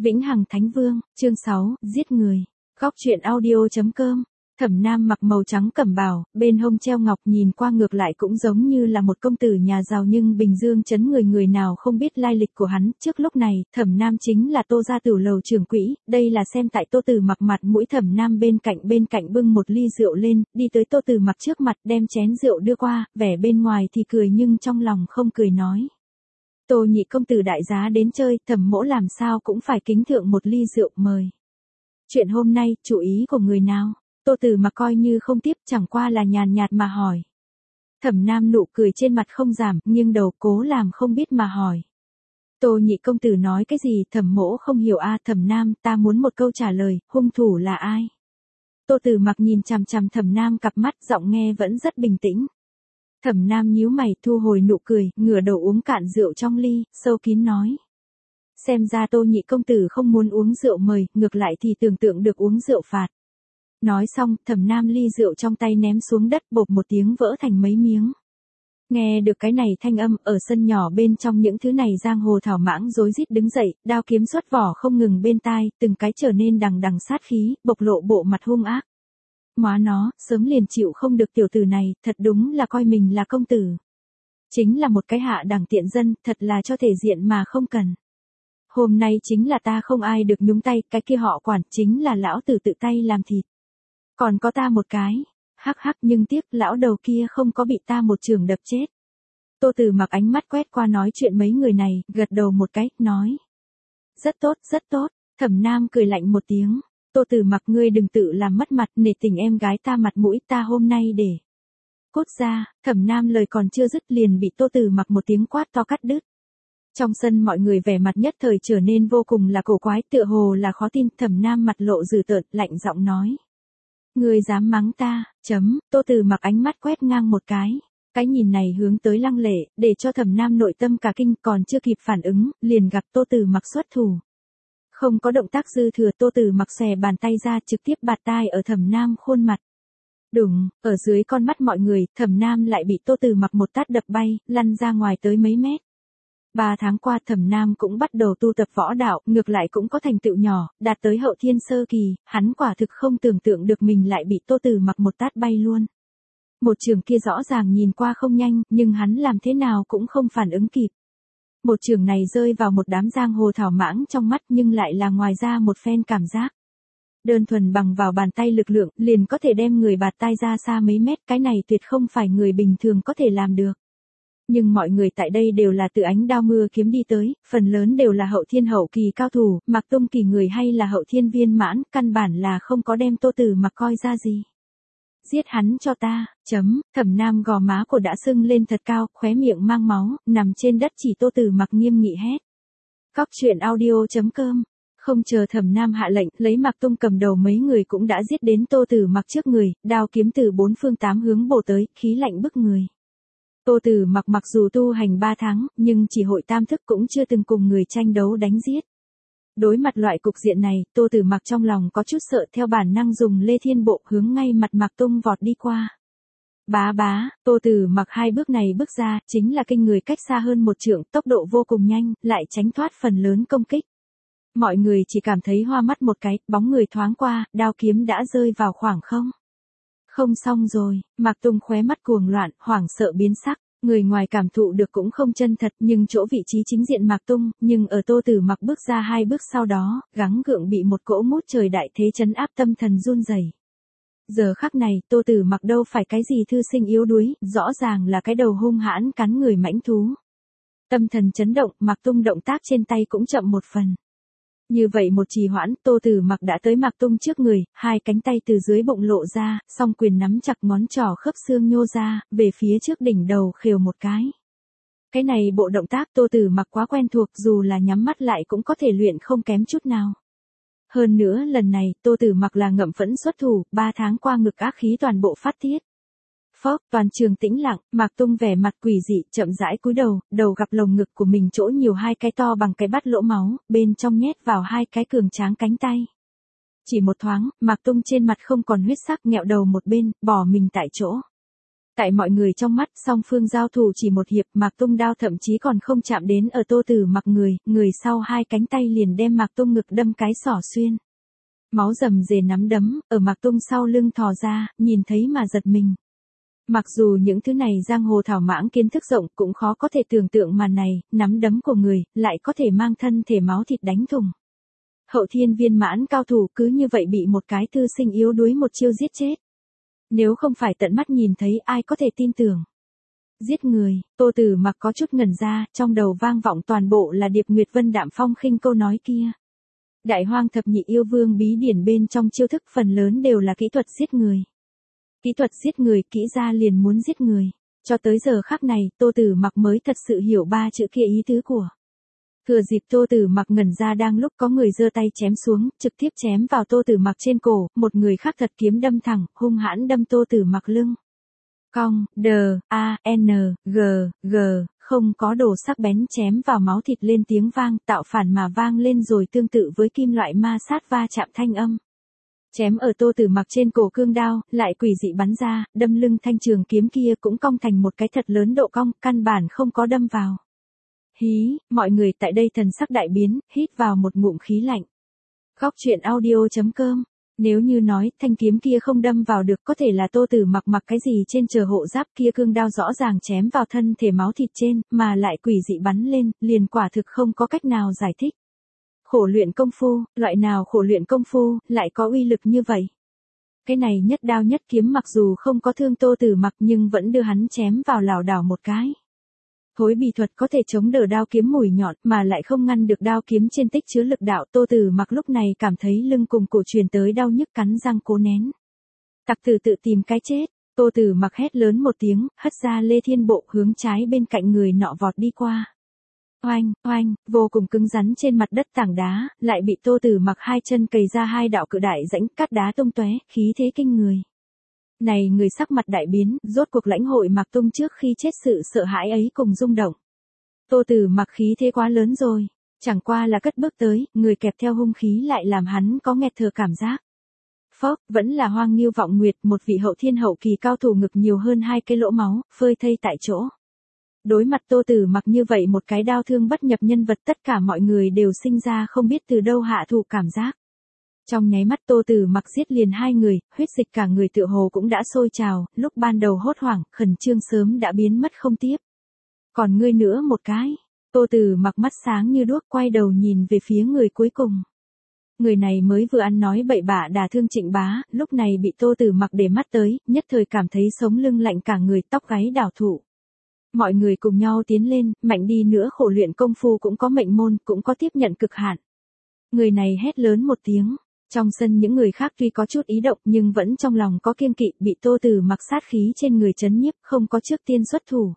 Vĩnh Hằng Thánh Vương, chương 6, giết người. Góc truyện audio.com. Thẩm Nam mặc màu trắng cẩm bào, bên hông treo ngọc, nhìn qua ngược lại cũng giống như là một công tử nhà giàu, nhưng Bình Dương trấn người nào không biết lai lịch của hắn. Trước lúc này, Thẩm Nam chính là Tô gia Tửu lầu trưởng quỹ, đây là xem tại Tô Tử Mặc mặt mũi. Thẩm Nam bên cạnh bưng một ly rượu lên, đi tới Tô Tử Mặc trước mặt, đem chén rượu đưa qua, vẻ bên ngoài thì cười nhưng trong lòng không cười, nói: Tô nhị công tử đại giá đến chơi, Thẩm mỗ làm sao cũng phải kính thượng một ly rượu, mời. Chuyện hôm nay, chủ ý của người nào? Tô Tử Mặc coi như không tiếp, chẳng qua là nhàn nhạt mà hỏi. Thẩm Nam nụ cười trên mặt không giảm, nghiêng đầu cố làm không biết mà hỏi: Tô nhị công tử nói cái gì? Thẩm mỗ không hiểu a. Thẩm Nam, ta muốn một câu trả lời, hung thủ là ai? Tô Tử Mặc nhìn chằm chằm Thẩm Nam cặp mắt, giọng nghe vẫn rất bình tĩnh. Thẩm Nam nhíu mày, thu hồi nụ cười, ngửa đầu uống cạn rượu trong ly, sâu kín nói: Xem ra Tô nhị công tử không muốn uống rượu mời, ngược lại thì tưởng tượng được uống rượu phạt. Nói xong, Thẩm Nam ly rượu trong tay ném xuống đất, bộp một tiếng vỡ thành mấy miếng. Nghe được cái này thanh âm, ở sân nhỏ bên trong những thứ này giang hồ thảo mãng rối rít đứng dậy, đao kiếm xuất vỏ không ngừng bên tai, từng cái trở nên đằng sát khí, bộc lộ bộ mặt hung ác. Móa nó, sớm liền chịu không được tiểu tử này, thật đúng là coi mình là công tử. Chính là một cái hạ đẳng tiện dân, thật là cho thể diện mà không cần. Hôm nay chính là ta không ai được nhúng tay, cái kia họ quản, chính là lão tử tự tay làm thịt. Còn có ta một cái, hắc hắc, nhưng tiếc lão đầu kia không có bị ta một chưởng đập chết. Tô Tử Mặc ánh mắt quét qua nói chuyện mấy người này, gật đầu một cái, nói: Rất tốt, rất tốt. Thẩm Nam cười lạnh một tiếng: Tô Tử Mặc, ngươi đừng tự làm mất mặt, nể tình em gái ta mặt mũi, ta hôm nay để cút ra. Thẩm Nam lời còn chưa dứt liền bị Tô Tử Mặc một tiếng quát to cắt đứt. Trong sân mọi người vẻ mặt nhất thời trở nên vô cùng là cổ quái, tựa hồ là khó tin. Thẩm Nam mặt lộ dữ tợn, lạnh giọng nói: Ngươi dám mắng ta? Tô Tử Mặc ánh mắt quét ngang một cái nhìn này hướng tới Lăng Lệ, để cho Thẩm Nam nội tâm cả kinh, còn chưa kịp phản ứng, liền gặp Tô Tử Mặc xuất thủ. Không có động tác dư thừa, Tô Tử Mặc xòe bàn tay ra, trực tiếp bạt tai ở Thẩm Nam khuôn mặt. Đùng, ở dưới con mắt mọi người, Thẩm Nam lại bị Tô Tử Mặc một tát đập bay, lăn ra ngoài tới mấy mét. 3 tháng qua Thẩm Nam cũng bắt đầu tu tập võ đạo, ngược lại cũng có thành tựu nhỏ, đạt tới hậu thiên sơ kỳ, hắn quả thực không tưởng tượng được mình lại bị Tô Tử Mặc một tát bay luôn. Một trường kia rõ ràng nhìn qua không nhanh, nhưng hắn làm thế nào cũng không phản ứng kịp. Một trường này rơi vào một đám giang hồ thảo mãng trong mắt, nhưng lại là ngoài ra một phen cảm giác. Đơn thuần bằng vào bàn tay lực lượng, liền có thể đem người bạt tai ra xa mấy mét, cái này tuyệt không phải người bình thường có thể làm được. Nhưng mọi người tại đây đều là từ ánh đao mưa kiếm đi tới, phần lớn đều là hậu thiên hậu kỳ cao thủ, Mạc Tông kỳ người hay là hậu thiên viên mãn, căn bản là không có đem Tô Tử Mặc coi ra gì. Giết hắn cho ta. Thẩm Nam gò má của đã sưng lên thật cao, khóe miệng mang máu, nằm trên đất chỉ Tô Tử Mặc nghiêm nghị hét. Góc truyện audio.com. Không chờ Thẩm Nam hạ lệnh, lấy Mạc Tông cầm đầu mấy người cũng đã giết đến Tô Tử Mặc trước người, đao kiếm từ 4 phương 8 hướng bổ tới, khí lạnh bức người. Tô Tử Mặc mặc dù tu hành 3 tháng, nhưng chỉ hội tam thức cũng chưa từng cùng người tranh đấu đánh giết. Đối mặt loại cục diện này, Tô Tử Mặc trong lòng có chút sợ, theo bản năng dùng Lê Thiên Bộ hướng ngay mặt Mạc Tông vọt đi qua. Bá, Tô Tử Mặc 2 bước này bước ra, chính là kinh người cách xa hơn 1 trượng, tốc độ vô cùng nhanh, lại tránh thoát phần lớn công kích. Mọi người chỉ cảm thấy hoa mắt một cái, bóng người thoáng qua, đao kiếm đã rơi vào khoảng không. Không xong rồi, Mạc Tông khóe mắt cuồng loạn, hoảng sợ biến sắc, người ngoài cảm thụ được cũng không chân thật, nhưng chỗ vị trí chính diện Mạc Tông, nhưng ở Tô Tử Mặc bước ra 2 bước sau đó, gắng gượng bị một cỗ mút trời đại thế trấn áp, tâm thần run rẩy. Giờ khắc này, Tô Tử Mặc đâu phải cái gì thư sinh yếu đuối, rõ ràng là cái đầu hung hãn cắn người mãnh thú. Tâm thần chấn động, Mạc Tông động tác trên tay cũng chậm một phần. Như vậy một trì hoãn, Tô Tử Mặc đã tới Mạc Tông trước người, 2 cánh tay từ dưới bụng lộ ra, song quyền nắm chặt, ngón trỏ khớp xương nhô ra, về phía trước đỉnh đầu khều một cái. Cái này bộ động tác Tô Tử Mặc quá quen thuộc, dù là nhắm mắt lại cũng có thể luyện không kém chút nào. Hơn nữa lần này, Tô Tử Mặc là ngậm phẫn xuất thủ, 3 tháng qua ngực ác khí toàn bộ phát tiết. Phốc, toàn trường tĩnh lặng, Mạc Tông vẻ mặt quỷ dị, chậm rãi cúi đầu gặp lồng ngực của mình chỗ nhiều 2 cái to bằng cái bát lỗ máu, bên trong nhét vào 2 cái cường tráng cánh tay. Chỉ một thoáng, Mạc Tông trên mặt không còn huyết sắc, nghẹo đầu một bên, bỏ mình tại chỗ. Tại mọi người trong mắt, song phương giao thủ chỉ một hiệp, Mạc Tung đao thậm chí còn không chạm đến ở Tô Tử Mặc người sau hai cánh tay liền đem Mạc Tung ngực đâm cái xỏ xuyên. Máu rầm rề nắm đấm, ở Mạc Tung sau lưng thò ra, nhìn thấy mà giật mình. Mặc dù những thứ này giang hồ thảo mãng kiến thức rộng cũng khó có thể tưởng tượng màn này, nắm đấm của người, lại có thể mang thân thể máu thịt đánh thủng. Hậu thiên viên mãn cao thủ cứ như vậy bị một cái thư sinh yếu đuối một chiêu giết chết. Nếu không phải tận mắt nhìn thấy ai có thể tin tưởng. Giết người, Tô Tử Mặc có chút ngẩn ra, trong đầu vang vọng toàn bộ là Điệp Nguyệt Vân đạm phong khinh câu nói kia. Đại Hoang thập nhị yêu vương bí điển bên trong chiêu thức phần lớn đều là kỹ thuật giết người. Kỹ thuật giết người kỹ ra liền muốn giết người. Cho tới giờ khắc này, Tô Tử Mặc mới thật sự hiểu ba chữ kia ý tứ của. Thừa dịp Tô Tử Mặc ngẩn ra đang lúc có người giơ tay chém xuống, trực tiếp chém vào Tô Tử Mặc trên cổ, một người khác thật kiếm đâm thẳng, hung hãn đâm Tô Tử Mặc lưng. Cong, D-A-N-G, không có đồ sắc bén chém vào máu thịt lên tiếng vang, tạo phản mà vang lên rồi tương tự với kim loại ma sát va chạm thanh âm. Chém ở Tô Tử Mặc trên cổ cương đao, lại quỷ dị bắn ra, đâm lưng thanh trường kiếm kia cũng cong thành một cái thật lớn độ cong, căn bản không có đâm vào. Hí, mọi người tại đây thần sắc đại biến, hít vào một ngụm khí lạnh. Góc truyện audio.com. Nếu như nói thanh kiếm kia không đâm vào được có thể là Tô Tử Mặc cái gì trên chờ hộ giáp kia cương đao rõ ràng chém vào thân thể máu thịt trên, mà lại quỷ dị bắn lên, liền quả thực không có cách nào giải thích. Khổ luyện công phu, loại nào khổ luyện công phu, lại có uy lực như vậy. Cái này nhất đao nhất kiếm mặc dù không có thương Tô Tử Mặc nhưng vẫn đưa hắn chém vào lảo đảo một cái. Thối bì thuật có thể chống đỡ đao kiếm mùi nhọn mà lại không ngăn được đao kiếm trên tích chứa lực đạo. Tô Tử Mặc lúc này cảm thấy lưng cùng cổ truyền tới đau nhức cắn răng cố nén. Tặc tử tự tìm cái chết, Tô Tử Mặc hét lớn một tiếng, hất ra Lê Thiên Bộ hướng trái bên cạnh người nọ vọt đi qua. Oanh, oanh, vô cùng cứng rắn trên mặt đất tảng đá, lại bị Tô Tử Mặc hai chân cày ra hai đạo cự đại rãnh cát đá tung tóe, khí thế kinh người. Này người sắc mặt đại biến, rốt cuộc lãnh hội Mạc Tung trước khi chết sự sợ hãi ấy cùng rung động. Tô Tử Mặc khí thế quá lớn rồi, chẳng qua là cất bước tới, người kẹp theo hung khí lại làm hắn có nghẹt thở cảm giác. Phốc, vẫn là Hoang Nghiêu Vọng Nguyệt, một vị hậu thiên hậu kỳ cao thủ ngực nhiều hơn hai cái lỗ máu, phơi thây tại chỗ. Đối mặt Tô Tử Mặc như vậy một cái đao thương bất nhập nhân vật tất cả mọi người đều sinh ra không biết từ đâu hạ thủ cảm giác. Trong nháy mắt Tô Tử Mặc giết liền hai người, huyết dịch cả người tựa hồ cũng đã sôi trào, lúc ban đầu hốt hoảng, khẩn trương sớm đã biến mất không tiếp. Còn ngươi nữa một cái, Tô Tử Mặc mắt sáng như đuốc quay đầu nhìn về phía người cuối cùng. Người này mới vừa ăn nói bậy bạ đả thương Trịnh Bá, lúc này bị Tô Tử Mặc để mắt tới, nhất thời cảm thấy sống lưng lạnh cả người tóc gáy đảo thụ. Mọi người cùng nhau tiến lên, mạnh đi nữa khổ luyện công phu cũng có mệnh môn, cũng có tiếp nhận cực hạn. Người này hét lớn một tiếng. Trong sân những người khác tuy có chút ý động nhưng vẫn trong lòng có kiêng kỵ, bị Tô Tử Mặc sát khí trên người trấn nhiếp, không có trước tiên xuất thủ.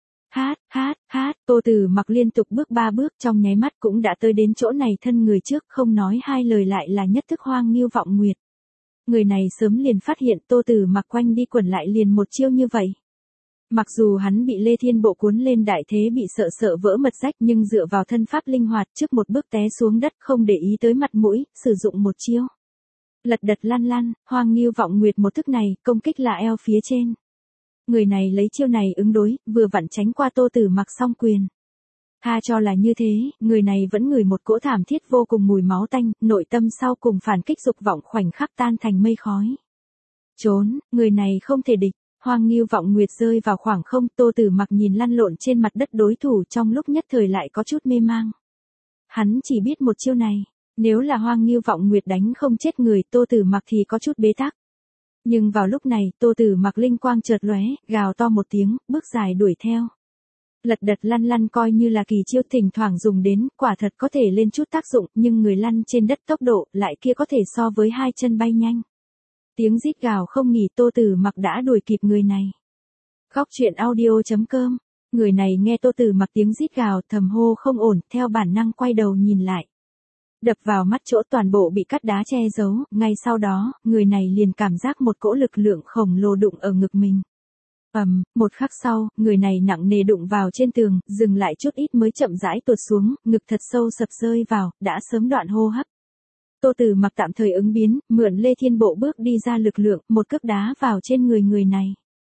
Hát, Tô Tử Mặc liên tục bước ba bước trong nháy mắt cũng đã tới đến chỗ này thân người trước, không nói hai lời lại là nhất thức Hoang Nghiêu Vọng Nguyệt. Người này sớm liền phát hiện Tô Tử Mặc quanh đi quẩn lại liền một chiêu như vậy. Mặc dù hắn bị Lê Thiên Bộ cuốn lên đại thế bị sợ vỡ mật rách nhưng dựa vào thân pháp linh hoạt trước một bước té xuống đất không để ý tới mặt mũi, sử dụng một chiêu. Lật đật lăn lăn, Hoang Nghiêu Vọng Nguyệt một thức này, công kích là eo phía trên. Người này lấy chiêu này ứng đối, vừa vặn tránh qua Tô Tử Mặc song quyền. Tha cho là như thế, người này vẫn ngửi một cỗ thảm thiết vô cùng mùi máu tanh, nội tâm sau cùng phản kích dục vọng khoảnh khắc tan thành mây khói. Trốn, người này không thể địch. Hoang Nghiêu Vọng Nguyệt rơi vào khoảng không, Tô Tử Mặc nhìn lăn lộn trên mặt đất đối thủ trong lúc nhất thời lại có chút mê mang. Hắn chỉ biết một chiêu này, nếu là Hoang Nghiêu Vọng Nguyệt đánh không chết người Tô Tử Mặc thì có chút bế tắc. Nhưng vào lúc này, Tô Tử Mặc linh quang chợt lóe, gào to một tiếng, bước dài đuổi theo. Lật đật lăn lăn coi như là kỳ chiêu thỉnh thoảng dùng đến, quả thật có thể lên chút tác dụng, nhưng người lăn trên đất tốc độ lại kia có thể so với hai chân bay nhanh. Tiếng rít gào không nghỉ Tô Tử Mặc đã đuổi kịp người này. Góc truyện audio.com. Người này nghe Tô Tử Mặc tiếng rít gào thầm hô không ổn, theo bản năng quay đầu nhìn lại. Đập vào mắt chỗ toàn bộ bị cát đá che giấu, ngay sau đó, người này liền cảm giác một cỗ lực lượng khổng lồ đụng ở ngực mình. Một khắc sau, người này nặng nề đụng vào trên tường, dừng lại chút ít mới chậm rãi tuột xuống, ngực thật sâu sập rơi vào, đã sớm đoạn hô hấp. Tô Tử Mặc tạm thời ứng biến, mượn Lê Thiên Bộ bước đi ra lực lượng, một cước đá vào trên người người này.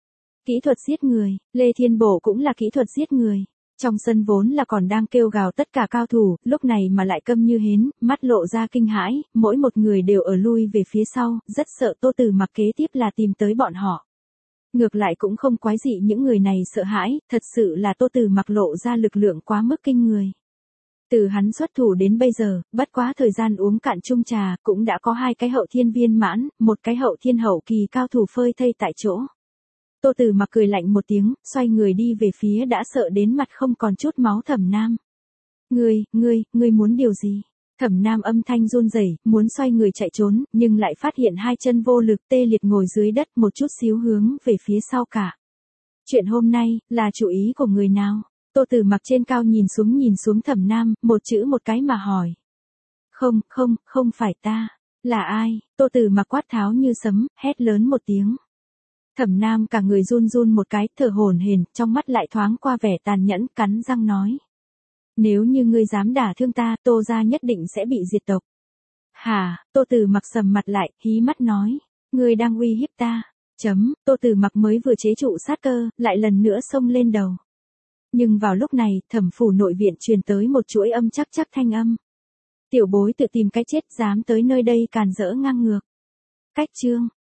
Kỹ thuật giết người, Lê Thiên Bổ cũng là kỹ thuật giết người. Trong sân vốn là còn đang kêu gào tất cả cao thủ, lúc này mà lại câm như hến, mắt lộ ra kinh hãi, mỗi một người đều ở lui về phía sau, rất sợ Tô Tử Mặc kế tiếp là tìm tới bọn họ. Ngược lại cũng không quái dị những người này sợ hãi, thật sự là Tô Tử Mặc lộ ra lực lượng quá mức kinh người. Từ hắn xuất thủ đến bây giờ, bất quá thời gian uống cạn chung trà, cũng đã có 2 cái hậu thiên viên mãn, một cái hậu thiên hậu kỳ cao thủ phơi thây tại chỗ. Tô Tử Mặc cười lạnh một tiếng, xoay người đi về phía đã sợ đến mặt không còn chút máu Thẩm Nam. Ngươi muốn điều gì? Thẩm Nam âm thanh run rẩy, muốn xoay người chạy trốn, nhưng lại phát hiện 2 chân vô lực tê liệt ngồi dưới đất một chút xíu hướng về phía sau cả. Chuyện hôm nay, là chủ ý của người nào? Tô Tử Mặc trên cao nhìn xuống Thẩm Nam, một chữ một cái mà hỏi. Không phải ta. Là ai? Tô Tử Mặc quát tháo như sấm, hét lớn một tiếng. Thẩm Nam cả người run run một cái, thở hổn hển, trong mắt lại thoáng qua vẻ tàn nhẫn, cắn răng nói. Nếu như ngươi dám đả thương ta, Tô gia nhất định sẽ bị diệt tộc. Hả? Tô Tử Mặc sầm mặt lại, hí mắt nói. Ngươi đang uy hiếp ta. Tô Tử Mặc mới vừa chế trụ sát cơ, lại lần nữa xông lên đầu. Nhưng vào lúc này, Thẩm phủ nội viện truyền tới một chuỗi âm chắc thanh âm. Tiểu bối tự tìm cái chết dám tới nơi đây càn rỡ ngang ngược. Cách chương.